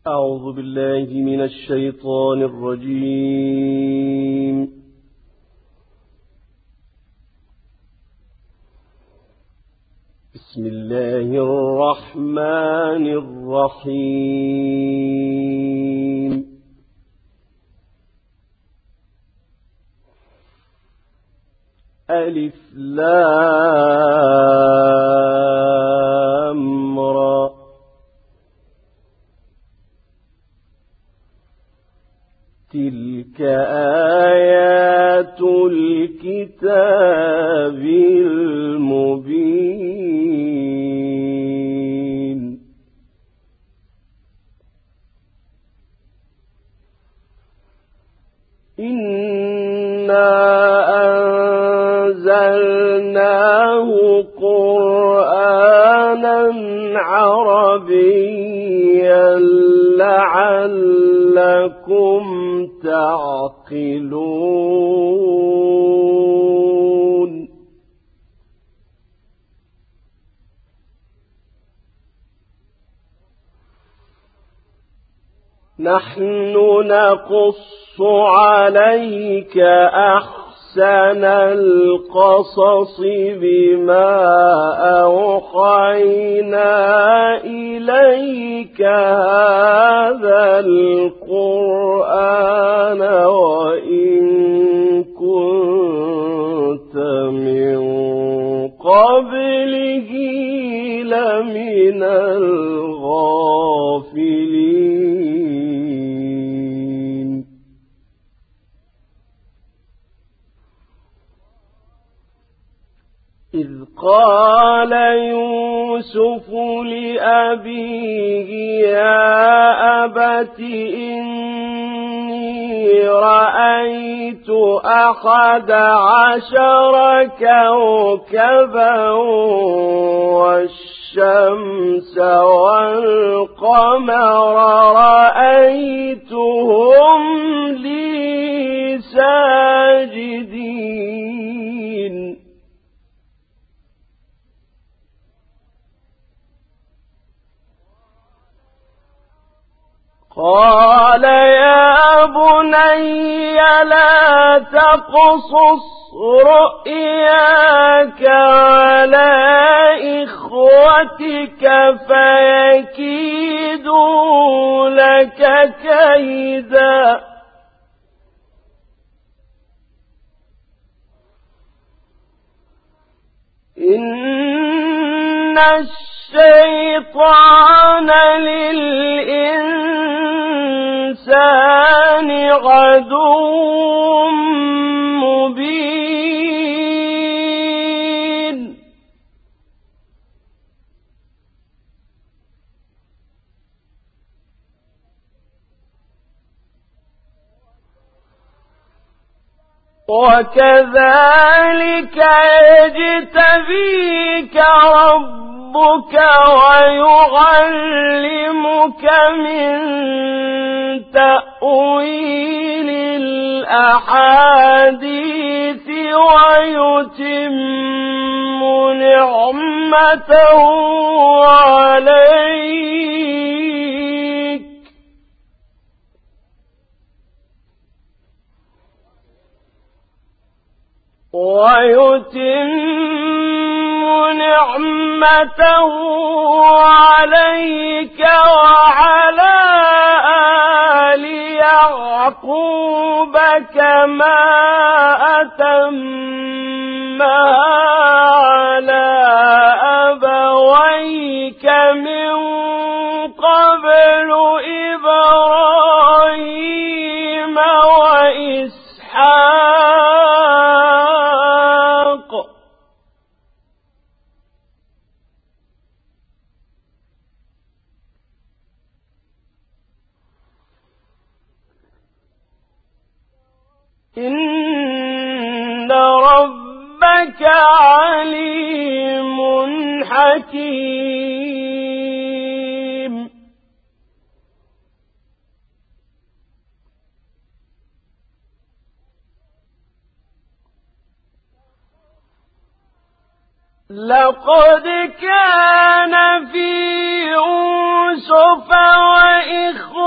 أعوذ بالله من الشيطان الرجيم. بسم الله الرحمن الرحيم. ألف لام را. تلك آيات الكتاب المبين. إنا أنزلناه قرآنا عربيا لعلكم تعقلون. نحن نقص عليك أحسن القصص بما أوحينا إليك هذا القرآن وإن كنت من قبله لمن الغافلين. إذ قال يوسف لأبيه يا أبت إني رأيت 11 كوكبا والشمس والقمر رأيتهم لي ساجدين. قال يا بني لا تقصص رؤياك على إخوتك فيكيدوا لك كيدا. إن الشيطان للإنسان عدو مبين. وكذلك يجتبيك ربك ويعلمك من تأويل الأحاديث ويتم نعمته عليك وعلى آل يعقوب كما أتمها على أبويك من قبل إبراهيم وإسحاق. إن ربك عليم حكيم. لقد كان في يوسف وإخوته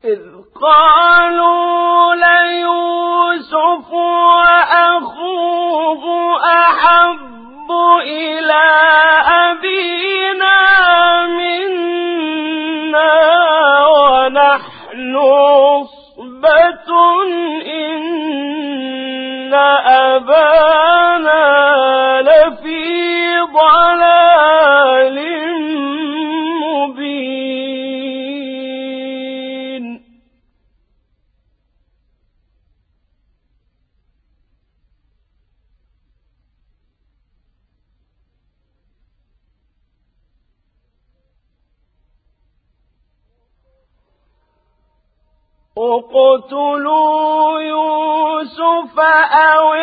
إذ قالوا ليوسف وأخوه أحب إلى أبينا منا ونحن عصبة إن أبانا لفي ضلال مبين. اقتلوا يوسف أو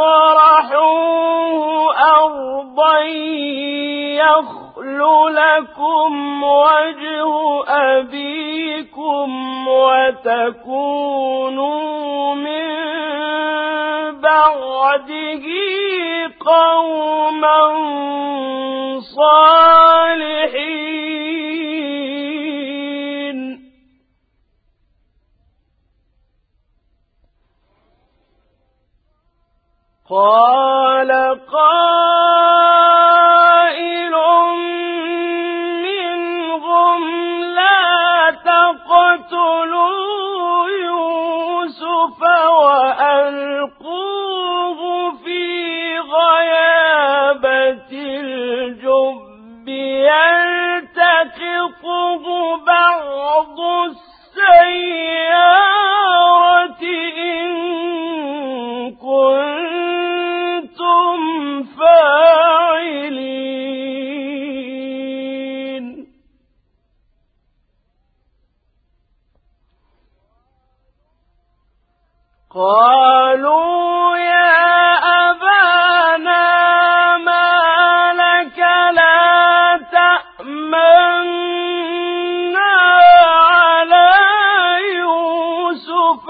اطرحوه أرضا يخل لكم وجه أبيكم وتكونوا من بعده قوما صالحين. قال قائل منهم لا تقتلوا يوسف وألقوه في غيابة الجب يلتقطه بعض السيارة إن كنتم فاعلين. قالوا يا أبانا ما لك لا تأمنا على يوسف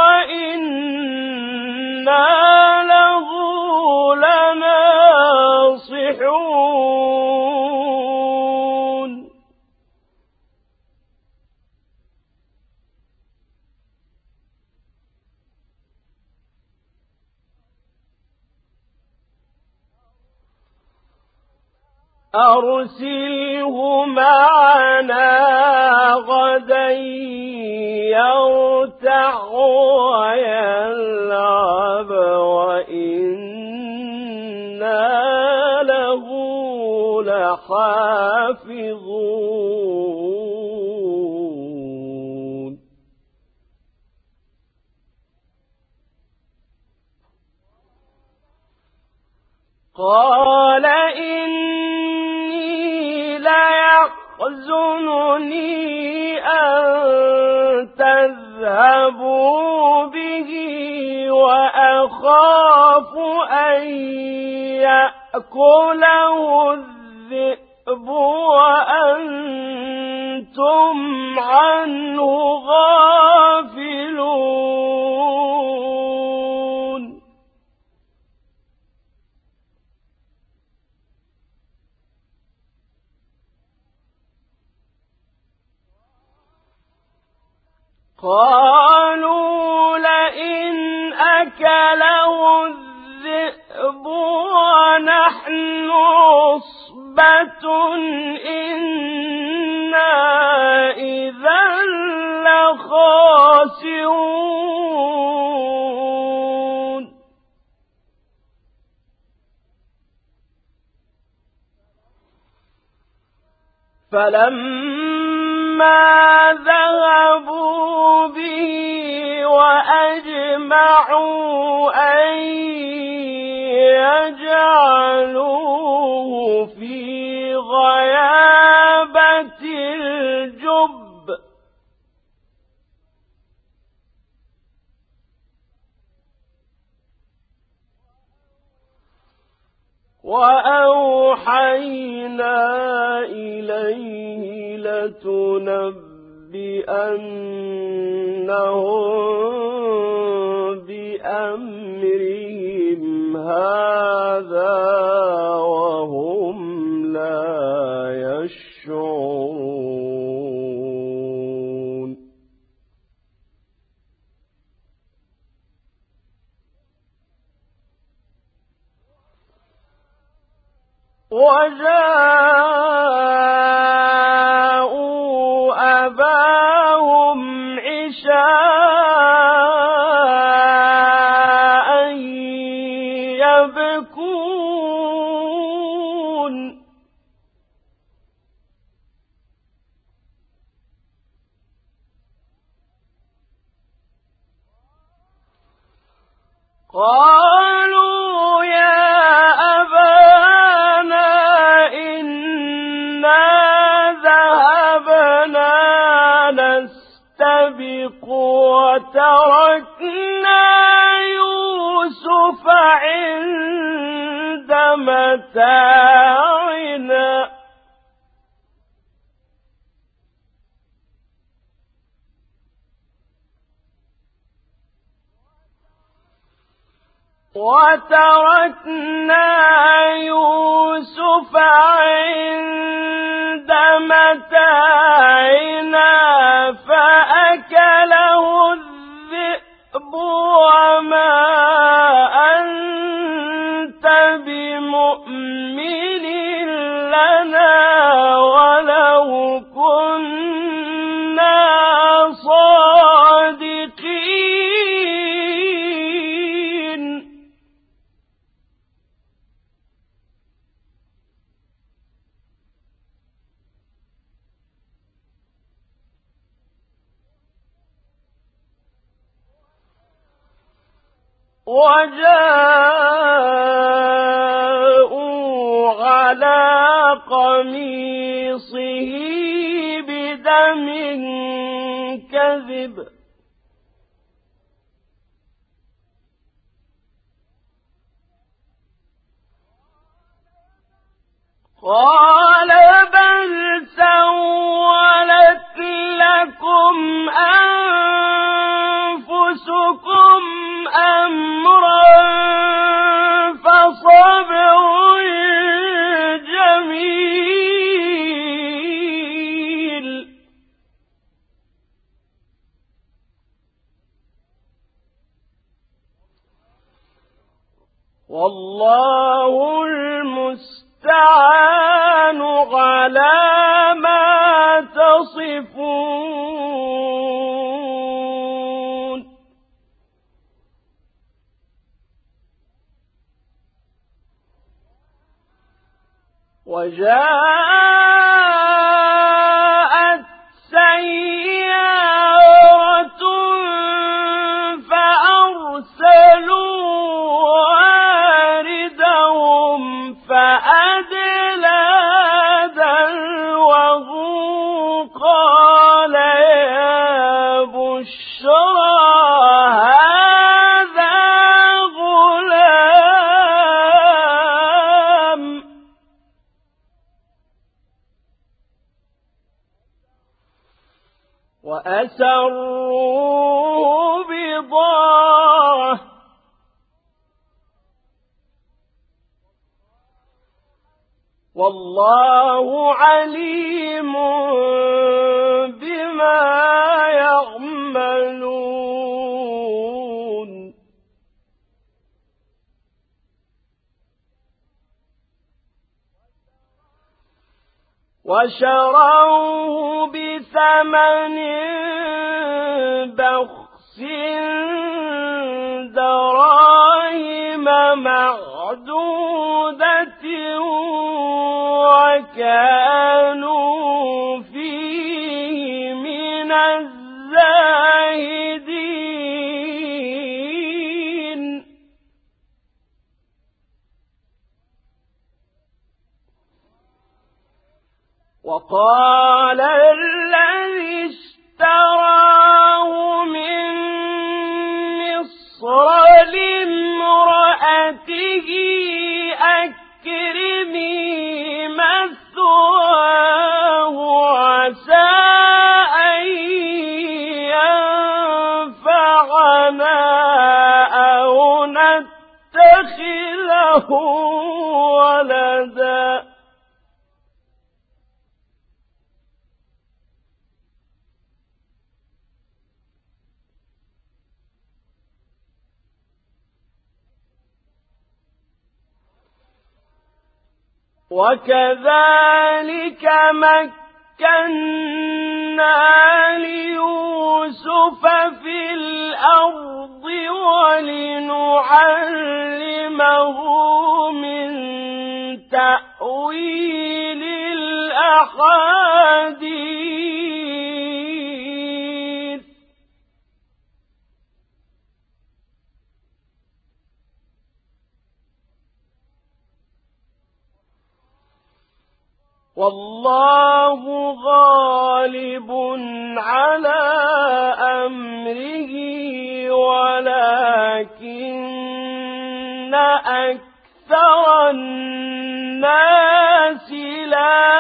وإنا له لناصحون. أرسله معنا غدا يرتع ويلعب وإنا له لحافظون. قال إني ليحزنني أن تذهبوا به وأخاف أن يأكله الذئب وأنتم عنه غافلون. قالوا لئن أكله الذئب ونحن عصبة إنا إذا لخاسرون. فلما ذهبوا به وأجمعوا أن يجعلوه في غيابة الجب وأوحينا إليه لتنبئنهم بأمرهم هذا وهم لا يشعرون. وجاءوا أباهم عشاء يبكون قالوا يا أبانا إنا ذهبنا نستبق وتركنا يوسف عند متاعنا فأكله الذئب وما أنت بمؤمن لنا ولو كنا صادقين وجاءوا على قميصه بدم كذب قال بل سولت لكم أنفسكم أمرا فصبر جميل والله المستعان على ما تصفون وجاءت سيارة فأرسلوا واردهم فأدلى دلوه قال يا بشرى هذا غلام وأسروه بضاعة والله عليم بما يعملون وشروه بثمن بخس دراهم معدودة وكانوا فيه من الزاهدين وقال الذي اشتراه من مصر لامرأته أكرمي مثواه عسى أن ينفعنا أو نتخذه ولدا وكذلك مكنا ليوسف في الأرض ولنعلمه من تأويل الأحاديث والله غالب على أمره ولكن أكثر الناس لا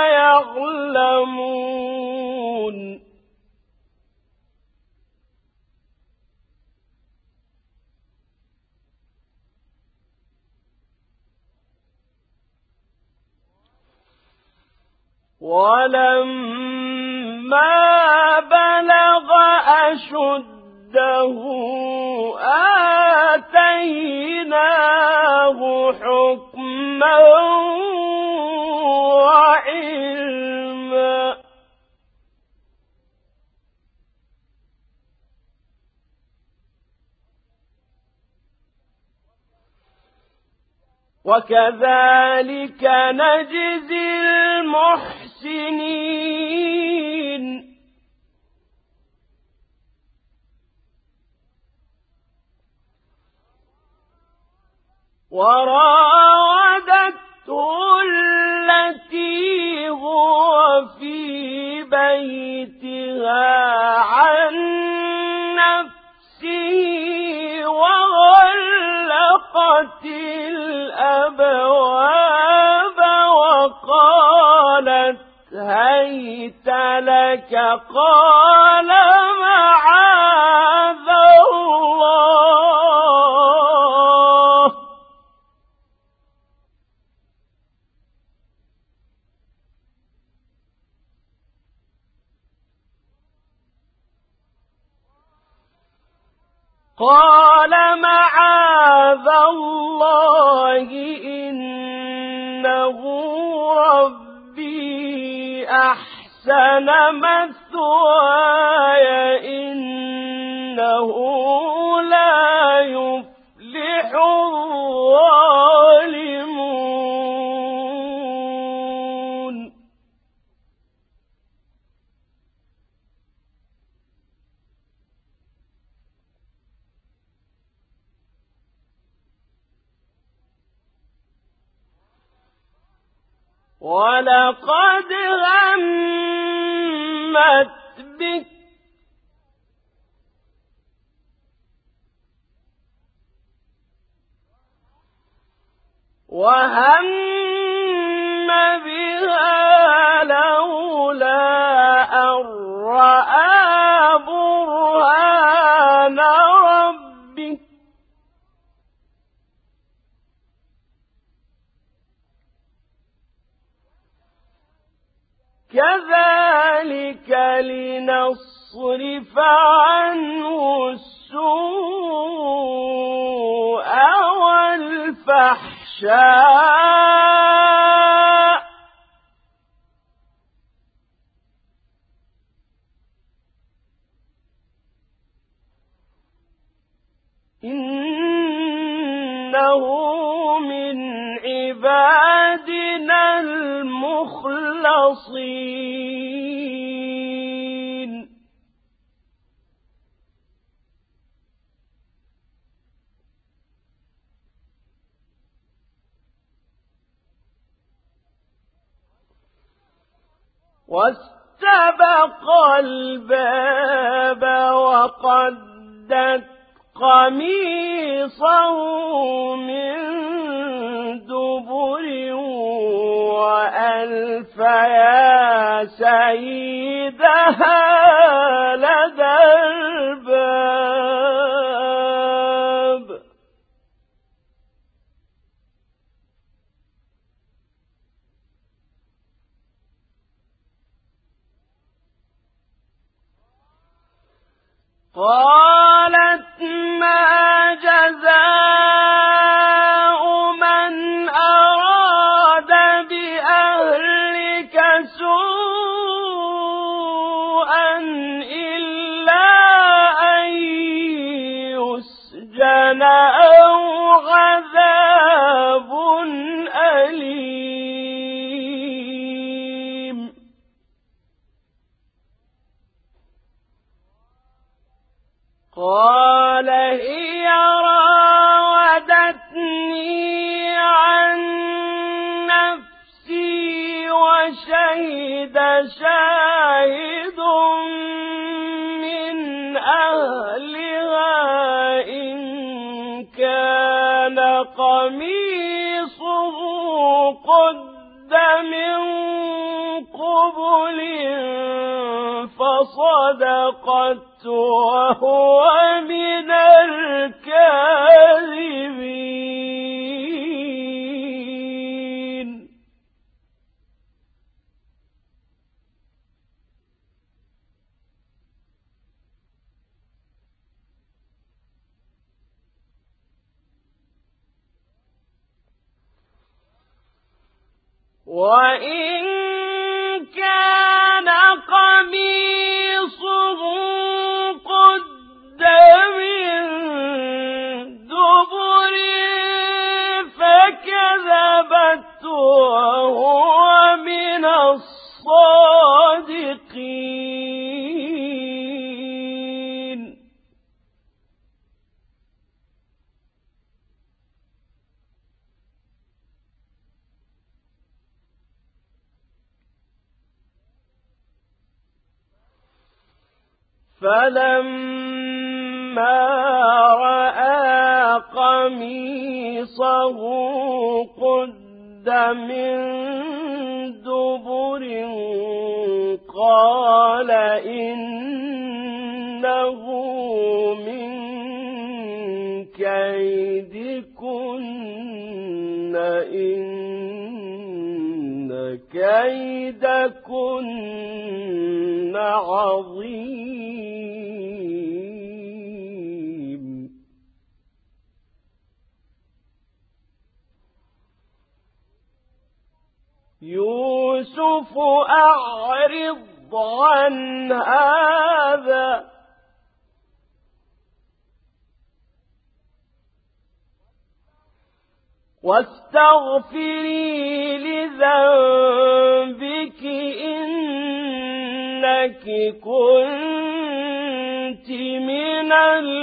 يعلمون ولما بلغ أشده آتيناه حكما وعلما وكذلك نجزي المحسنين وراودته التي هو في بيتها عن نفسه وغلقت الأبواب وقالت هيت لك قال معاذ الله إنه ربي أحسن مثواي إنه لا يفلح الظالمون ولقد همت بك وهم بها لولا أن رأى برهان ربه كذلك لنصرف عنه السوء والفحشاء إنه من عبادنا المخلصين واستبق الباب وقدت قميصه من دبر وألف يا سيدها لدى الباب قالت ما جزاء من أراد شهد شاهد من أهلها إن كان قميصه قد من قبل فصدقت وهو من الكاذبين. وإن كان قميصه قد من دبر فكذبت وهو من الصادقين. فلما رأى قميصه قد من دبر قال إنه من كيدكن إن كيدكن عظيم. يوسف أعرض عن هذا واستغفري لذنبك إنك كنت من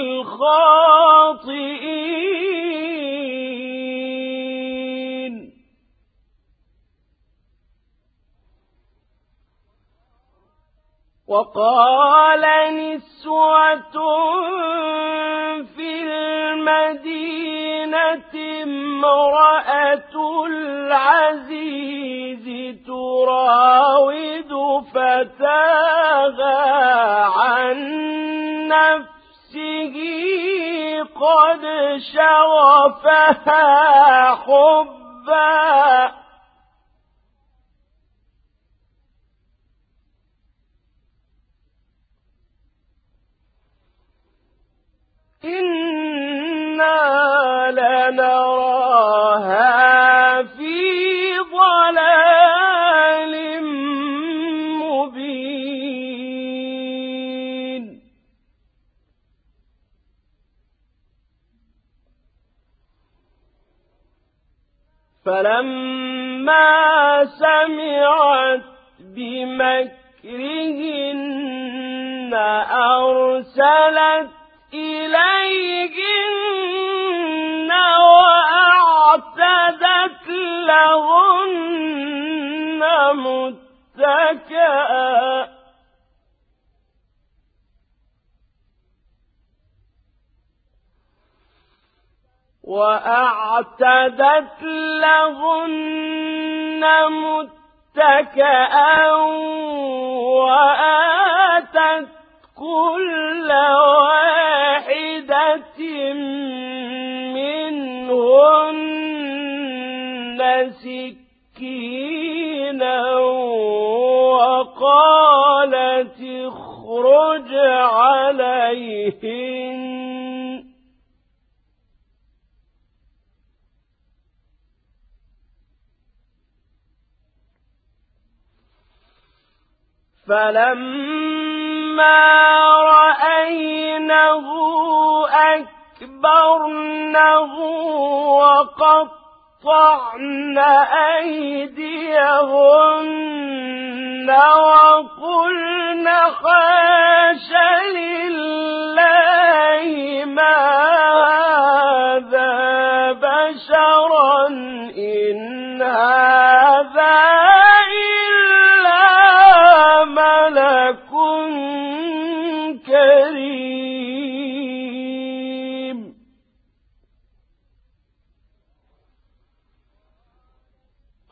الخاطئين. وقال نسوة في المدينة امرأة العزيز تراود فتاها عن نفسه قد شغفها حبا إنا لنراها في ضلال مبين. فلما سمعت بمكرهن أرسلت إليهن وأعتدت لهن متكئا وآتت كل واحدة منهن سكينا وقالت اخرج عليهن فلما رأينه أكبرنه وقطعن أيديهن وقلن حاش لله ما هذا بشرا إن هذا إلا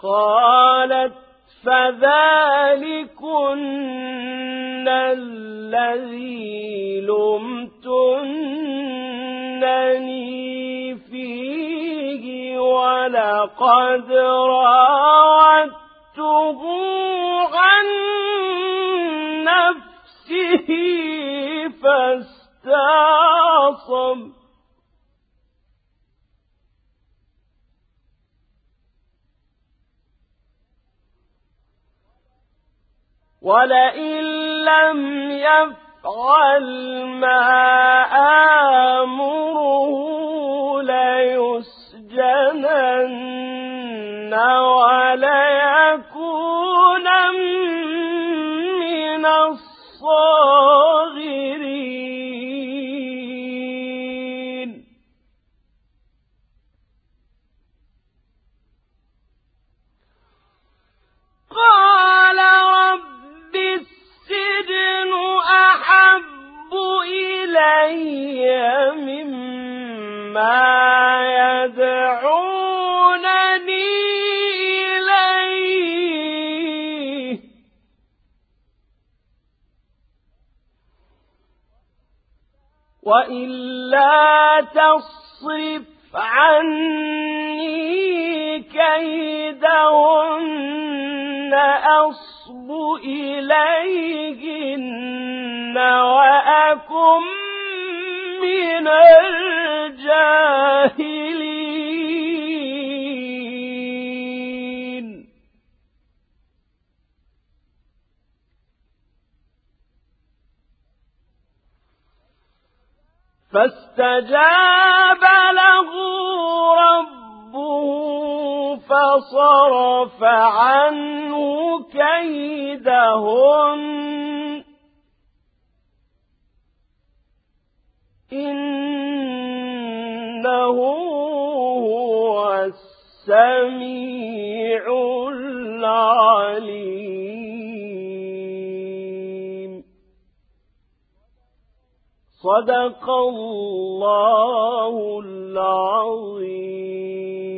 قالت فذلكن الذي لمتنني فيه ولقد راودته عن نفسه فاستعصم ولئن لم يفعل ما آمره ليسجنن وليكونن من الصاغرين قال رب السجن أحب إلي مما يدعونني إليه وإلا تصرف عني كيدهن أصب إليهن وأكن من الجاهلين فاستجاب له ربه فصرف عنه كيدهن إنه هو السميع العليم صدق الله العظيم.